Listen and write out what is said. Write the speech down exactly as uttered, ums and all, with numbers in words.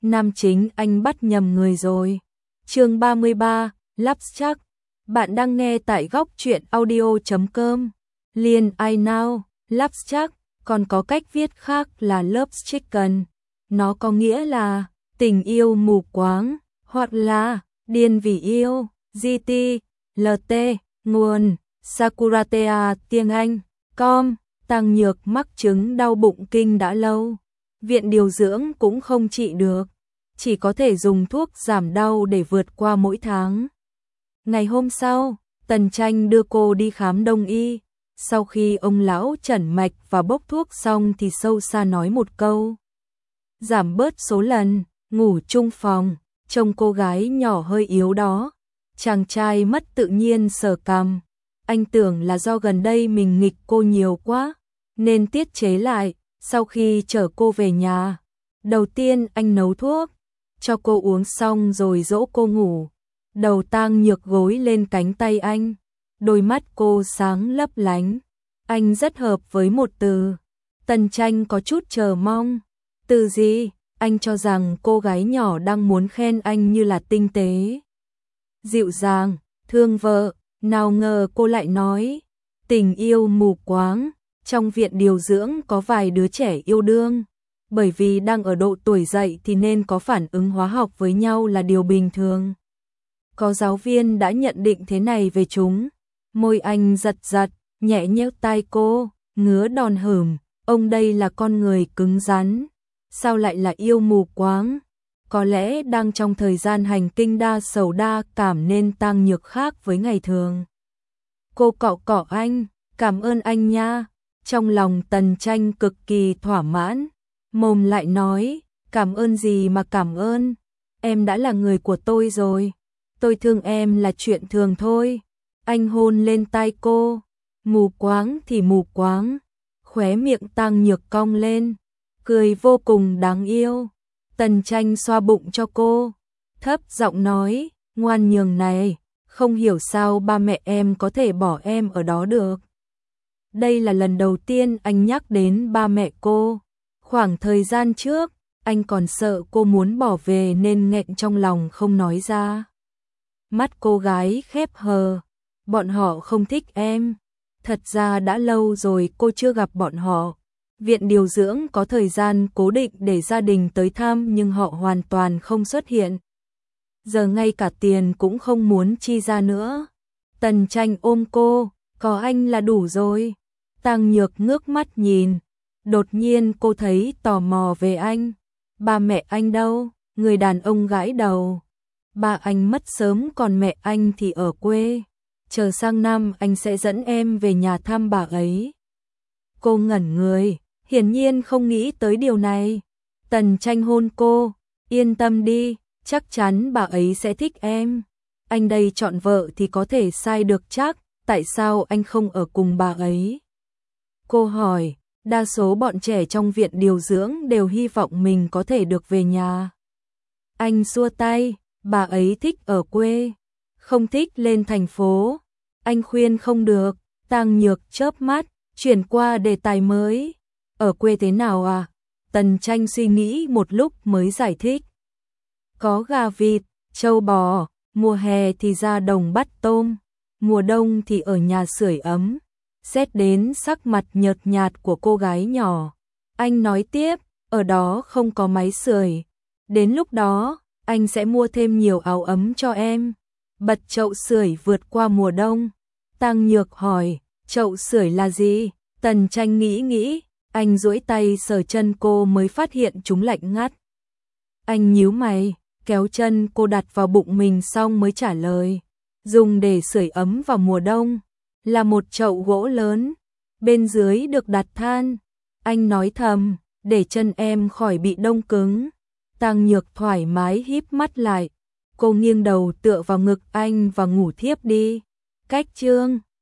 nam chính anh bắt nhầm người rồi. Chương ba mươi ba, Lắp chắc. Bạn đang nghe tại góc truyện audio chấm com. Liên I now, Lắp chắc, còn có cách viết khác là Love Chicken. Nó có nghĩa là tình yêu mù quáng, hoặc là điên vì yêu. giê tê, lờ tê, nguồn, Sakuratea tiếng Anh, com. Tăng Nhược mắc chứng đau bụng kinh đã lâu. Viện điều dưỡng cũng không trị được. Chỉ có thể dùng thuốc giảm đau để vượt qua mỗi tháng. Ngày hôm sau, Tần Tranh đưa cô đi khám đông y. Sau khi ông lão chẩn mạch và bốc thuốc xong thì sâu xa nói một câu. Giảm bớt số lần, ngủ chung phòng, trông cô gái nhỏ hơi yếu đó. Chàng trai mất tự nhiên sờ cằm. Anh tưởng là do gần đây mình nghịch cô nhiều quá, nên tiết chế lại. Sau khi chở cô về nhà, đầu tiên anh nấu thuốc, cho cô uống xong rồi dỗ cô ngủ. Đầu Tang Nhược gối lên cánh tay anh, đôi mắt cô sáng lấp lánh. Anh rất hợp với một từ. Tần Tranh có chút chờ mong. Từ gì? Anh cho rằng cô gái nhỏ đang muốn khen anh như là tinh tế, dịu dàng, thương vợ. Nào ngờ cô lại nói tình yêu mù quáng. Trong viện điều dưỡng có vài đứa trẻ yêu đương, bởi vì đang ở độ tuổi dậy thì nên có phản ứng hóa học với nhau là điều bình thường. Có giáo viên đã nhận định thế này về chúng. Môi anh giật giật, nhẹ nhẽo tai cô, ngứa đòn hửm. Ông đây là con người cứng rắn, sao lại là yêu mù quáng? Có lẽ đang trong thời gian hành kinh đa sầu đa cảm nên Tang Nhược khác với ngày thường. Cô cọ cọ anh, cảm ơn anh nha. Trong lòng Tần Tranh cực kỳ thỏa mãn, mồm lại nói, cảm ơn gì mà cảm ơn, em đã là người của tôi rồi, tôi thương em là chuyện thường thôi. Anh hôn lên tai cô, mù quáng thì mù quáng, khóe miệng Tang Nhược cong lên, cười vô cùng đáng yêu. Tần Tranh xoa bụng cho cô, thấp giọng nói, ngoan nhường này, không hiểu sao ba mẹ em có thể bỏ em ở đó được. Đây là lần đầu tiên anh nhắc đến ba mẹ cô. Khoảng thời gian trước, anh còn sợ cô muốn bỏ về nên nghẹn trong lòng không nói ra. Mắt cô gái khép hờ. Bọn họ không thích em. Thật ra đã lâu rồi cô chưa gặp bọn họ. Viện điều dưỡng có thời gian cố định để gia đình tới thăm nhưng họ hoàn toàn không xuất hiện. Giờ ngay cả tiền cũng không muốn chi ra nữa. Tần Tranh ôm cô, có anh là đủ rồi. Tang Nhược ngước mắt nhìn, đột nhiên cô thấy tò mò về anh. Ba mẹ anh đâu? Người đàn ông gãi đầu. Ba anh mất sớm còn mẹ anh thì ở quê. Chờ sang năm anh sẽ dẫn em về nhà thăm bà ấy. Cô ngẩn người, hiển nhiên không nghĩ tới điều này. Tần Tranh hôn cô, yên tâm đi, chắc chắn bà ấy sẽ thích em. Anh đây chọn vợ thì có thể sai được chắc, tại sao anh không ở cùng bà ấy? Cô hỏi, đa số bọn trẻ trong viện điều dưỡng đều hy vọng mình có thể được về nhà. Anh xua tay, bà ấy thích ở quê, không thích lên thành phố. Anh khuyên không được. Tang Nhược chớp mắt, chuyển qua đề tài mới. Ở quê thế nào à? Tần Tranh suy nghĩ một lúc mới giải thích. Có gà vịt, trâu bò, mùa hè thì ra đồng bắt tôm, mùa đông thì ở nhà sưởi ấm. Xét đến sắc mặt nhợt nhạt của cô gái nhỏ, anh nói tiếp, ở đó không có máy sưởi. Đến lúc đó, anh sẽ mua thêm nhiều áo ấm cho em. Bật chậu sưởi vượt qua mùa đông. Tang Nhược hỏi, chậu sưởi là gì? Tần Tranh nghĩ nghĩ, anh duỗi tay sờ chân cô mới phát hiện chúng lạnh ngắt. Anh nhíu mày, kéo chân cô đặt vào bụng mình xong mới trả lời, dùng để sưởi ấm vào mùa đông. Là một chậu gỗ lớn, bên dưới được đặt than. Anh nói thầm, để chân em khỏi bị đông cứng. Tang Nhược thoải mái híp mắt lại. Cô nghiêng đầu tựa vào ngực anh và ngủ thiếp đi. Cách chương